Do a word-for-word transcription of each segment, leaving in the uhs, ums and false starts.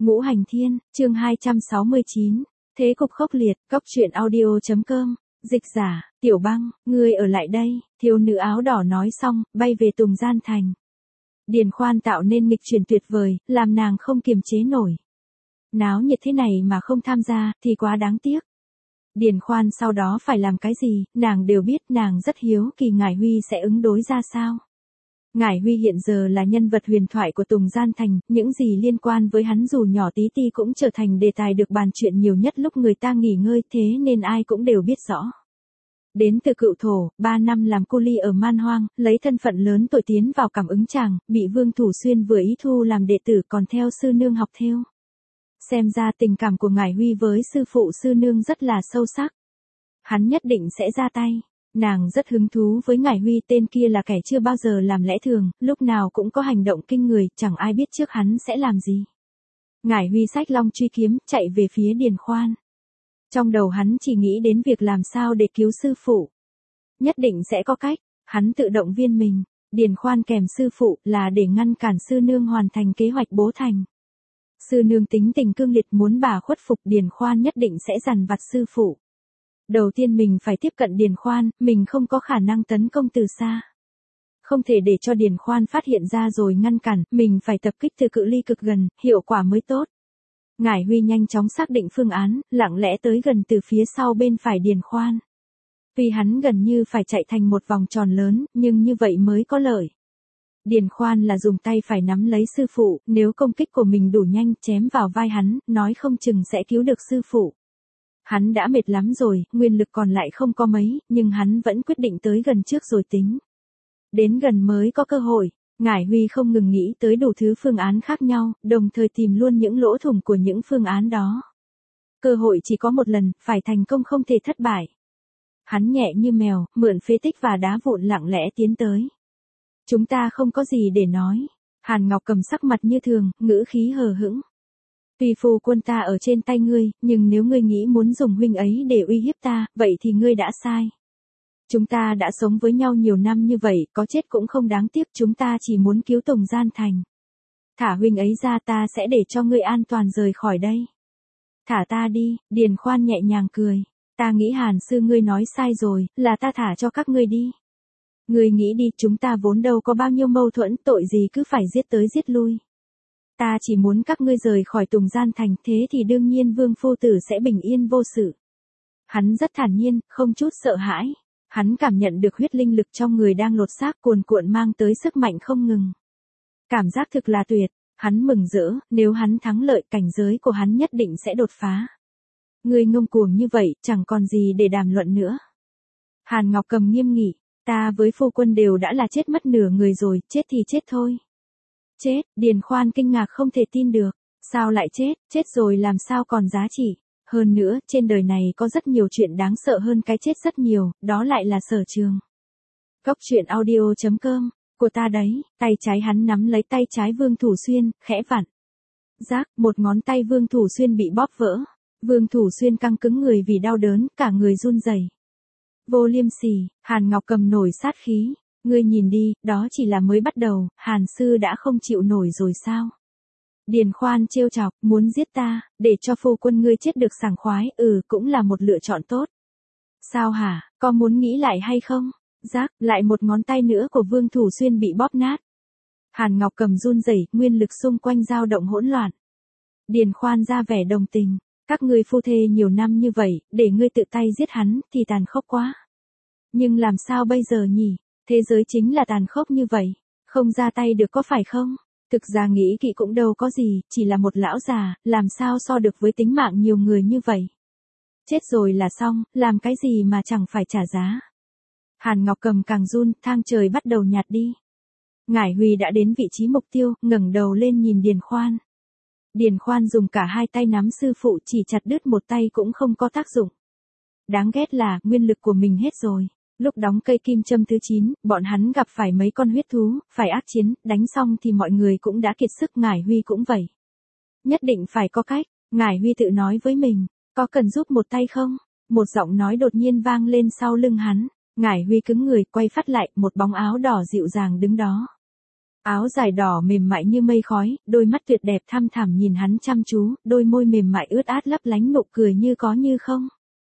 Ngũ Hành Thiên, chương hai trăm sáu mươi chín. Thế cục khốc liệt, cóc truyện audio chấm com. Dịch giả, Tiểu Băng, ngươi ở lại đây, thiếu nữ áo đỏ nói xong, bay về Tùng Gian Thành. Điền Khoan tạo nên nghịch chuyển tuyệt vời, làm nàng không kiềm chế nổi. Náo nhiệt thế này mà không tham gia, thì quá đáng tiếc. Điền Khoan sau đó phải làm cái gì, nàng đều biết, nàng rất hiếu kỳ Ngải Huy sẽ ứng đối ra sao. Ngải Huy hiện giờ là nhân vật huyền thoại của Tùng Gian Thành, những gì liên quan với hắn dù nhỏ tí ti cũng trở thành đề tài được bàn chuyện nhiều nhất lúc người ta nghỉ ngơi, thế nên ai cũng đều biết rõ. Đến từ Cựu Thổ, ba năm làm cu li ở Man Hoang, lấy thân phận lớn tuổi tiến vào Cảm Ứng Tràng, bị Vương Thủ Xuyên vừa ý thu làm đệ tử còn theo sư nương học thêu. Xem ra tình cảm của Ngải Huy với sư phụ sư nương rất là sâu sắc. Hắn nhất định sẽ ra tay. Nàng rất hứng thú với Ngải Huy, tên kia là kẻ chưa bao giờ làm lẽ thường, lúc nào cũng có hành động kinh người, chẳng ai biết trước hắn sẽ làm gì. Ngải Huy xách long truy kiếm, chạy về phía Điền Khoan. Trong đầu hắn chỉ nghĩ đến việc làm sao để cứu sư phụ. Nhất định sẽ có cách, hắn tự động viên mình, Điền Khoan kèm sư phụ là để ngăn cản sư nương hoàn thành kế hoạch bố thành. Sư nương tính tình cương liệt, muốn bà khuất phục Điền Khoan nhất định sẽ dằn vặt sư phụ. Đầu tiên mình phải tiếp cận Điền Khoan, mình không có khả năng tấn công từ xa. Không thể để cho Điền Khoan phát hiện ra rồi ngăn cản, mình phải tập kích từ cự ly cực gần, hiệu quả mới tốt. Ngải Huy nhanh chóng xác định phương án, lặng lẽ tới gần từ phía sau bên phải Điền Khoan. Vì hắn gần như phải chạy thành một vòng tròn lớn, nhưng như vậy mới có lợi. Điền Khoan là dùng tay phải nắm lấy sư phụ, nếu công kích của mình đủ nhanh chém vào vai hắn, nói không chừng sẽ cứu được sư phụ. Hắn đã mệt lắm rồi, nguyên lực còn lại không có mấy, nhưng hắn vẫn quyết định tới gần trước rồi tính. Đến gần mới có cơ hội, Ngải Huy không ngừng nghĩ tới đủ thứ phương án khác nhau, đồng thời tìm luôn những lỗ thủng của những phương án đó. Cơ hội chỉ có một lần, phải thành công không thể thất bại. Hắn nhẹ như mèo, mượn phế tích và đá vụn lặng lẽ tiến tới. Chúng ta không có gì để nói. Hàn Ngọc Cầm sắc mặt như thường, ngữ khí hờ hững. Tuy phu quân ta ở trên tay ngươi, nhưng nếu ngươi nghĩ muốn dùng huynh ấy để uy hiếp ta, vậy thì ngươi đã sai. Chúng ta đã sống với nhau nhiều năm như vậy, có chết cũng không đáng tiếc, chúng ta chỉ muốn cứu Tùng Gian Thành. Thả huynh ấy ra, ta sẽ để cho ngươi an toàn rời khỏi đây. Thả ta đi, Điền Khoan nhẹ nhàng cười. Ta nghĩ Hàn sư ngươi nói sai rồi, là ta thả cho các ngươi đi. Ngươi nghĩ đi, chúng ta vốn đâu có bao nhiêu mâu thuẫn, tội gì cứ phải giết tới giết lui. Ta chỉ muốn các ngươi rời khỏi Tùng Gian Thành, thế thì đương nhiên Vương phu tử sẽ bình yên vô sự. Hắn rất thản nhiên, không chút sợ hãi. Hắn cảm nhận được huyết linh lực trong người đang lột xác cuồn cuộn mang tới sức mạnh không ngừng. Cảm giác thực là tuyệt, hắn mừng rỡ, nếu hắn thắng lợi cảnh giới của hắn nhất định sẽ đột phá. Ngươi ngông cuồng như vậy, chẳng còn gì để đàm luận nữa. Hàn Ngọc Cầm nghiêm nghị, ta với phu quân đều đã là chết mất nửa người rồi, chết thì chết thôi. Chết, Điền Khoan kinh ngạc không thể tin được, sao lại chết, chết rồi làm sao còn giá trị. Hơn nữa, trên đời này có rất nhiều chuyện đáng sợ hơn cái chết rất nhiều, đó lại là Sở Trường. Cóc truyện audio chấm com, của ta đấy, tay trái hắn nắm lấy tay trái Vương Thủ Xuyên, khẽ vặn. Rác, một ngón tay Vương Thủ Xuyên bị bóp vỡ. Vương Thủ Xuyên căng cứng người vì đau đớn, cả người run rẩy. Vô liêm sỉ, Hàn Ngọc Cầm nổi sát khí. Ngươi nhìn đi, đó chỉ là mới bắt đầu, Hàn sư đã không chịu nổi rồi sao? Điền Khoan trêu chọc, muốn giết ta, để cho phu quân ngươi chết được sảng khoái, ừ cũng là một lựa chọn tốt. Sao hả, có muốn nghĩ lại hay không? Rác, lại một ngón tay nữa của Vương Thủ Xuyên bị bóp nát. Hàn Ngọc Cầm run rẩy, nguyên lực xung quanh dao động hỗn loạn. Điền Khoan ra vẻ đồng tình, các ngươi phu thê nhiều năm như vậy, để ngươi tự tay giết hắn, thì tàn khốc quá. Nhưng làm sao bây giờ nhỉ? Thế giới chính là tàn khốc như vậy, không ra tay được có phải không? Thực ra nghĩ kỵ cũng đâu có gì, chỉ là một lão già, làm sao so được với tính mạng nhiều người như vậy. Chết rồi là xong, làm cái gì mà chẳng phải trả giá. Hàn Ngọc Cầm càng run, thang trời bắt đầu nhạt đi. Ngải Huy đã đến vị trí mục tiêu, ngẩng đầu lên nhìn Điền Khoan. Điền Khoan dùng cả hai tay nắm sư phụ, chỉ chặt đứt một tay cũng không có tác dụng. Đáng ghét là, nguyên lực của mình hết rồi. Lúc đóng cây kim châm thứ chín, bọn hắn gặp phải mấy con huyết thú, phải ác chiến, đánh xong thì mọi người cũng đã kiệt sức, Ngải Huy cũng vậy. Nhất định phải có cách, Ngải Huy tự nói với mình, có cần giúp một tay không? Một giọng nói đột nhiên vang lên sau lưng hắn, Ngải Huy cứng người, quay phát lại, một bóng áo đỏ dịu dàng đứng đó. Áo dài đỏ mềm mại như mây khói, đôi mắt tuyệt đẹp thăm thẳm nhìn hắn chăm chú, đôi môi mềm mại ướt át lấp lánh nụ cười như có như không.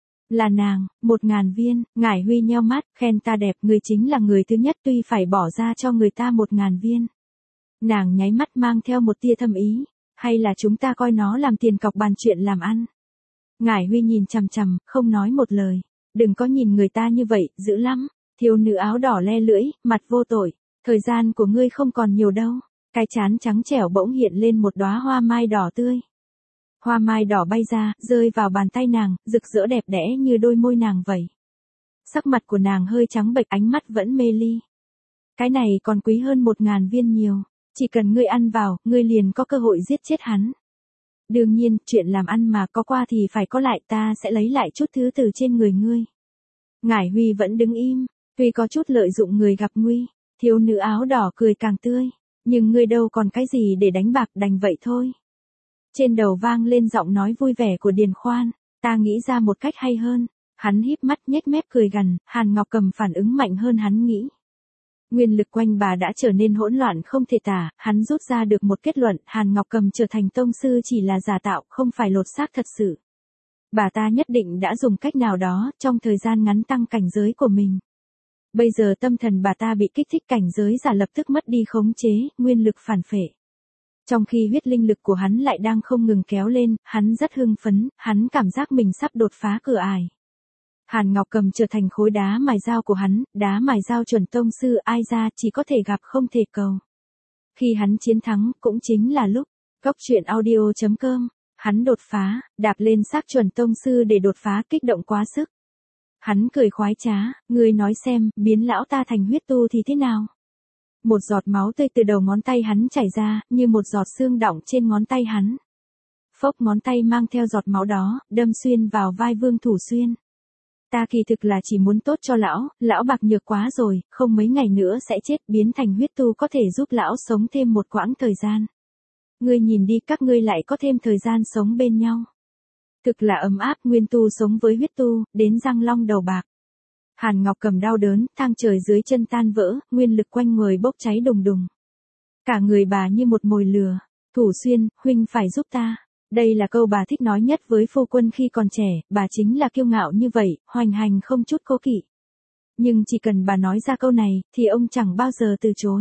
Là nàng, một ngàn viên, Ngải Huy nheo mắt, khen ta đẹp, người chính là người thứ nhất tuy phải bỏ ra cho người ta một ngàn viên. Nàng nháy mắt mang theo một tia thâm ý, hay là chúng ta coi nó làm tiền cọc bàn chuyện làm ăn. Ngải Huy nhìn chằm chằm, không nói một lời, đừng có nhìn người ta như vậy, dữ lắm, thiếu nữ áo đỏ le lưỡi, mặt vô tội, thời gian của ngươi không còn nhiều đâu, cái trán trắng trẻo bỗng hiện lên một đóa hoa mai đỏ tươi. Hoa mai đỏ bay ra, rơi vào bàn tay nàng, rực rỡ đẹp đẽ như đôi môi nàng vậy. Sắc mặt của nàng hơi trắng bệch, ánh mắt vẫn mê ly. Cái này còn quý hơn một ngàn viên nhiều, chỉ cần ngươi ăn vào, ngươi liền có cơ hội giết chết hắn. Đương nhiên, chuyện làm ăn mà có qua thì phải có lại, ta sẽ lấy lại chút thứ từ trên người ngươi. Ngải Huy vẫn đứng im, tuy có chút lợi dụng người gặp nguy, thiếu nữ áo đỏ cười càng tươi, nhưng ngươi đâu còn cái gì để đánh bạc, đành vậy thôi. Trên đầu vang lên giọng nói vui vẻ của Điền Khoan, ta nghĩ ra một cách hay hơn. Hắn híp mắt nhếch mép cười gằn, Hàn Ngọc Cầm phản ứng mạnh hơn hắn nghĩ. Nguyên lực quanh bà đã trở nên hỗn loạn không thể tả, hắn rút ra được một kết luận, Hàn Ngọc Cầm trở thành tông sư chỉ là giả tạo, không phải lột xác thật sự. Bà ta nhất định đã dùng cách nào đó, trong thời gian ngắn tăng cảnh giới của mình. Bây giờ tâm thần bà ta bị kích thích, cảnh giới giả lập tức mất đi khống chế, nguyên lực phản phệ. Trong khi huyết linh lực của hắn lại đang không ngừng kéo lên, hắn rất hưng phấn, hắn cảm giác mình sắp đột phá cửa ải. Hàn Ngọc Cầm trở thành khối đá mài dao của hắn, đá mài dao chuẩn tông sư, ai ra chỉ có thể gặp không thể cầu. Khi hắn chiến thắng, cũng chính là lúc, Cốc truyện audio chấm com, hắn đột phá, đạp lên xác chuẩn tông sư để đột phá, kích động quá sức. Hắn cười khoái trá, ngươi nói xem, biến lão ta thành huyết tu thì thế nào? Một giọt máu tươi từ đầu ngón tay hắn chảy ra, như một giọt xương đọng trên ngón tay hắn. Phốc, ngón tay mang theo giọt máu đó, đâm xuyên vào vai Vương Thủ Xuyên. Ta kỳ thực là chỉ muốn tốt cho lão, lão bạc nhược quá rồi, không mấy ngày nữa sẽ chết, biến thành huyết tu có thể giúp lão sống thêm một quãng thời gian. Ngươi nhìn đi, các ngươi lại có thêm thời gian sống bên nhau. Thực là ấm áp, nguyên tu sống với huyết tu, đến răng long đầu bạc. Hàn Ngọc Cầm đau đớn, thang trời dưới chân tan vỡ, nguyên lực quanh người bốc cháy đùng đùng. Cả người bà như một mồi lửa. Thủ Xuyên, huynh phải giúp ta. Đây là câu bà thích nói nhất với phu quân khi còn trẻ, bà chính là kiêu ngạo như vậy, hoành hành không chút cố kỵ. Nhưng chỉ cần bà nói ra câu này, thì ông chẳng bao giờ từ chối.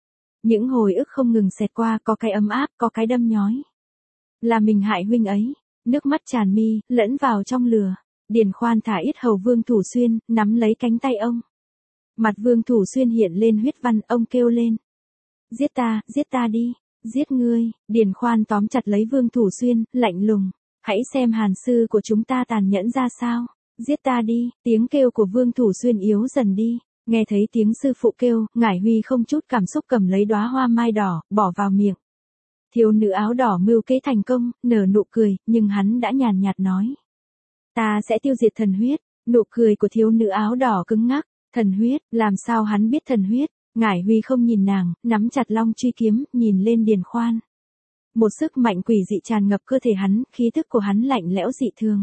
Những hồi ức không ngừng xẹt qua, có cái ấm áp, có cái đâm nhói. Là mình hại huynh ấy, nước mắt tràn mi, lẫn vào trong lửa. Điền Khoan thả yết hầu Vương Thủ Xuyên, nắm lấy cánh tay ông. Mặt Vương Thủ Xuyên hiện lên huyết văn, ông kêu lên. Giết ta, giết ta đi, giết ngươi. Điền Khoan tóm chặt lấy Vương Thủ Xuyên, lạnh lùng. Hãy xem hàn sư của chúng ta tàn nhẫn ra sao. Giết ta đi, tiếng kêu của Vương Thủ Xuyên yếu dần đi. Nghe thấy tiếng sư phụ kêu, Ngải Huy không chút cảm xúc cầm lấy đóa hoa mai đỏ, bỏ vào miệng. Thiếu nữ áo đỏ mưu kế thành công, nở nụ cười, nhưng hắn đã nhàn nhạt nói. Ta sẽ tiêu diệt thần huyết. Nụ cười của thiếu nữ áo đỏ cứng ngắc. Thần huyết, làm sao hắn biết thần huyết? Ngải Huy không nhìn nàng, nắm chặt long truy kiếm, nhìn lên Điền Khoan. Một sức mạnh quỷ dị tràn ngập cơ thể hắn, khí thức của hắn lạnh lẽo dị thường.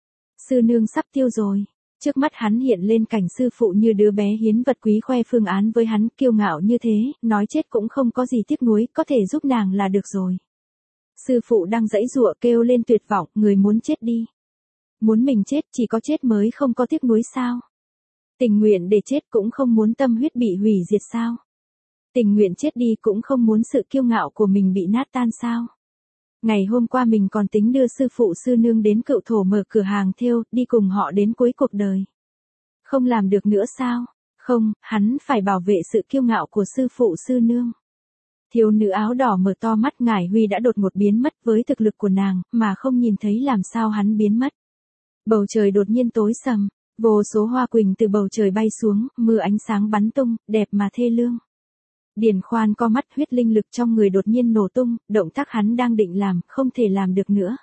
Sư nương sắp tiêu rồi. Trước mắt hắn hiện lên cảnh sư phụ như đứa bé hiến vật quý khoe phương án với hắn, kiêu ngạo như thế, nói chết cũng không có gì tiếc nuối, có thể giúp nàng là được rồi. Sư phụ đang giãy giụa kêu lên tuyệt vọng, người muốn chết đi. Muốn mình chết, chỉ có chết mới không có tiếc nuối sao? Tình nguyện để chết cũng không muốn tâm huyết bị hủy diệt sao? Tình nguyện chết đi cũng không muốn sự kiêu ngạo của mình bị nát tan sao? Ngày hôm qua mình còn tính đưa sư phụ sư nương đến Cựu Thổ mở cửa hàng thêu, đi cùng họ đến cuối cuộc đời. Không làm được nữa sao? Không, hắn phải bảo vệ sự kiêu ngạo của sư phụ sư nương. Thiếu nữ áo đỏ mở to mắt, Ngải Huy đã đột ngột biến mất, với thực lực của nàng, mà không nhìn thấy làm sao hắn biến mất. Bầu trời đột nhiên tối sầm, vô số hoa quỳnh từ bầu trời bay xuống, mưa ánh sáng bắn tung, đẹp mà thê lương. Điền Khoan co mắt, huyết linh lực trong người đột nhiên nổ tung, động tác hắn đang định làm, không thể làm được nữa.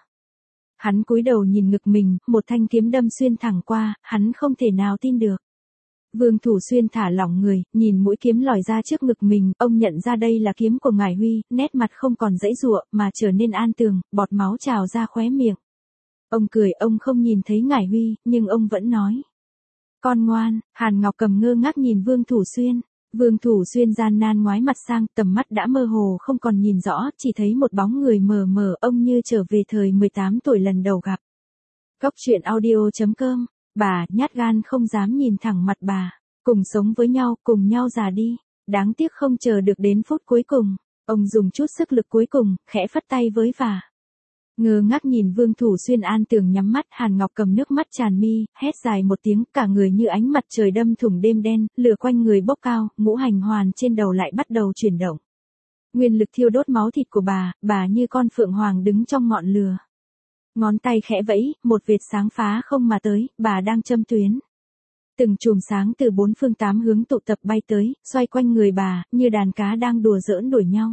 Hắn cúi đầu nhìn ngực mình, một thanh kiếm đâm xuyên thẳng qua, hắn không thể nào tin được. Vương Thủ Xuyên thả lỏng người, nhìn mũi kiếm lòi ra trước ngực mình, ông nhận ra đây là kiếm của Ngải Huy, nét mặt không còn giãy giụa, mà trở nên an tường, bọt máu trào ra khóe miệng. Ông cười, ông không nhìn thấy Ngải Huy, nhưng ông vẫn nói. Con ngoan. Hàn Ngọc Cầm ngơ ngác nhìn Vương Thủ Xuyên. Vương Thủ Xuyên gian nan ngoái mặt sang, tầm mắt đã mơ hồ không còn nhìn rõ, chỉ thấy một bóng người mờ mờ, ông như trở về thời mười tám tuổi lần đầu gặp. Cốc truyện audio.com, bà, nhát gan không dám nhìn thẳng mặt bà. Cùng sống với nhau, cùng nhau già đi. Đáng tiếc không chờ được đến phút cuối cùng. Ông dùng chút sức lực cuối cùng, khẽ phất tay với vả. Ngơ ngác nhìn Vương Thủ Xuyên an tường nhắm mắt, Hàn Ngọc cầm nước mắt tràn mi, hét dài một tiếng, cả người như ánh mặt trời đâm thủng đêm đen, lửa quanh người bốc cao, ngũ hành hoàn trên đầu lại bắt đầu chuyển động. Nguyên lực thiêu đốt máu thịt của bà, bà như con phượng hoàng đứng trong ngọn lửa. Ngón tay khẽ vẫy, một vệt sáng phá không mà tới, bà đang châm tuyến. Từng chùm sáng từ bốn phương tám hướng tụ tập bay tới, xoay quanh người bà, như đàn cá đang đùa giỡn đuổi nhau.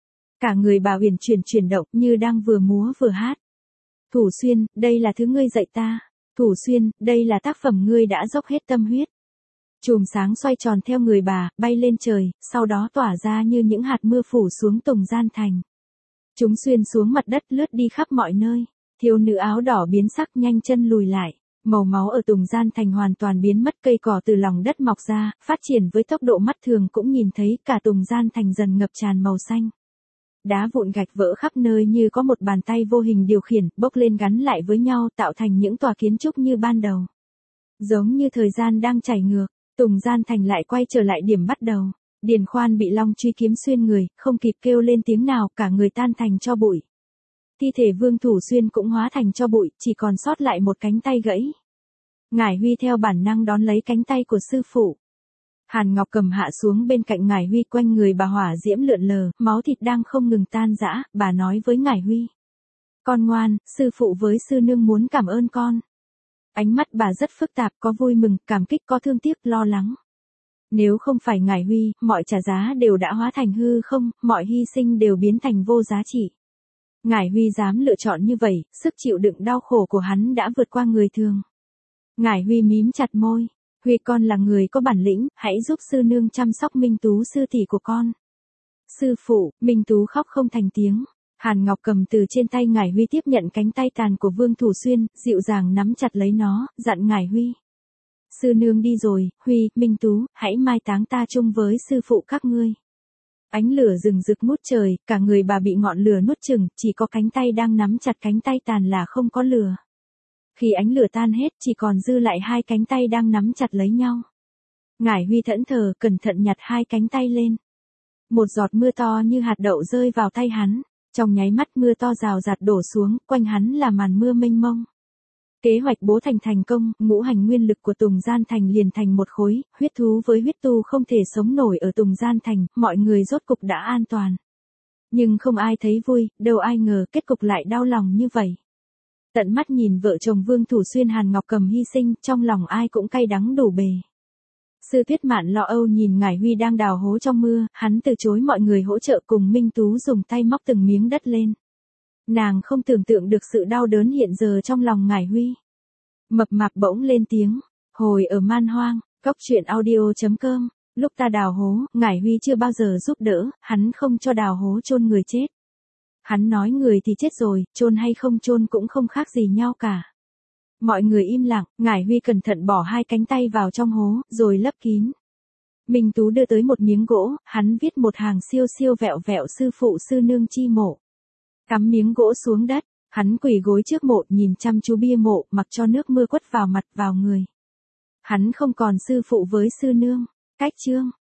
Cả người bà uyển chuyển chuyển động như đang vừa múa vừa hát. Thủ Xuyên, đây là thứ ngươi dạy ta. Thủ Xuyên, đây là tác phẩm ngươi đã dốc hết tâm huyết. Chùm sáng xoay tròn theo người bà, bay lên trời, sau đó tỏa ra như những hạt mưa phủ xuống Tùng Gian Thành. Chúng xuyên xuống mặt đất lướt đi khắp mọi nơi. Thiếu nữ áo đỏ biến sắc nhanh chân lùi lại. Màu máu ở Tùng Gian Thành hoàn toàn biến mất, cây cỏ từ lòng đất mọc ra, phát triển với tốc độ mắt thường cũng nhìn thấy, cả Tùng Gian Thành dần ngập tràn màu xanh. Đá vụn gạch vỡ khắp nơi như có một bàn tay vô hình điều khiển, bốc lên gắn lại với nhau tạo thành những tòa kiến trúc như ban đầu. Giống như thời gian đang chảy ngược, Tùng Gian Thành lại quay trở lại điểm bắt đầu. Điền Khoan bị long truy kiếm xuyên người, không kịp kêu lên tiếng nào, cả người tan thành tro bụi. Thi thể Vương Thủ Xuyên cũng hóa thành tro bụi, chỉ còn sót lại một cánh tay gãy. Ngải Huy theo bản năng đón lấy cánh tay của sư phụ. Hàn Ngọc cầm hạ xuống bên cạnh Ngải Huy, quanh người bà hỏa diễm lượn lờ, máu thịt đang không ngừng tan rã, bà nói với Ngải Huy. Con ngoan, sư phụ với sư nương muốn cảm ơn con. Ánh mắt bà rất phức tạp, có vui mừng, cảm kích, có thương tiếc, lo lắng. Nếu không phải Ngải Huy, mọi trả giá đều đã hóa thành hư không, mọi hy sinh đều biến thành vô giá trị. Ngải Huy dám lựa chọn như vậy, sức chịu đựng đau khổ của hắn đã vượt qua người thường. Ngải Huy mím chặt môi. Huy, con là người có bản lĩnh, hãy giúp sư nương chăm sóc Minh Tú sư tỷ của con. Sư phụ, Minh Tú khóc không thành tiếng. Hàn Ngọc cầm từ trên tay Ngải Huy tiếp nhận cánh tay tàn của Vương Thủ Xuyên, dịu dàng nắm chặt lấy nó, dặn Ngải Huy. Sư nương đi rồi, Huy, Minh Tú, hãy mai táng ta chung với sư phụ các ngươi. Ánh lửa rừng rực ngút trời, cả người bà bị ngọn lửa nuốt chửng, chỉ có cánh tay đang nắm chặt cánh tay tàn là không có lửa. Khi ánh lửa tan hết, chỉ còn dư lại hai cánh tay đang nắm chặt lấy nhau. Ngải Huy thẫn thờ, cẩn thận nhặt hai cánh tay lên. Một giọt mưa to như hạt đậu rơi vào tay hắn. Trong nháy mắt mưa to rào rạt đổ xuống, quanh hắn là màn mưa mênh mông. Kế hoạch bố thành thành công, ngũ hành nguyên lực của Tùng Gian Thành liền thành một khối, huyết thú với huyết tu không thể sống nổi ở Tùng Gian Thành, mọi người rốt cục đã an toàn. Nhưng không ai thấy vui, đâu ai ngờ kết cục lại đau lòng như vậy. Tận mắt nhìn vợ chồng Vương Thủ Xuyên Hàn Ngọc cầm hy sinh, trong lòng ai cũng cay đắng đủ bề. Sư Tuyết Mạn lo âu nhìn Ngải Huy đang đào hố trong mưa, hắn từ chối mọi người hỗ trợ cùng Minh Tú dùng tay móc từng miếng đất lên. Nàng không tưởng tượng được sự đau đớn hiện giờ trong lòng Ngải Huy. Mập mạp bỗng lên tiếng, hồi ở Man Hoang, cốc truyện audio.com, lúc ta đào hố, Ngải Huy chưa bao giờ giúp đỡ, hắn không cho đào hố chôn người chết. Hắn nói người thì chết rồi, chôn hay không chôn cũng không khác gì nhau cả. Mọi người im lặng, Ngải Huy cẩn thận bỏ hai cánh tay vào trong hố, rồi lấp kín. Minh Tú đưa tới một miếng gỗ, hắn viết một hàng siêu siêu vẹo vẹo sư phụ sư nương chi mộ. Cắm miếng gỗ xuống đất, hắn quỳ gối trước mộ nhìn chăm chú bia mộ, mặc cho nước mưa quất vào mặt vào người. Hắn không còn sư phụ với sư nương. Cách chương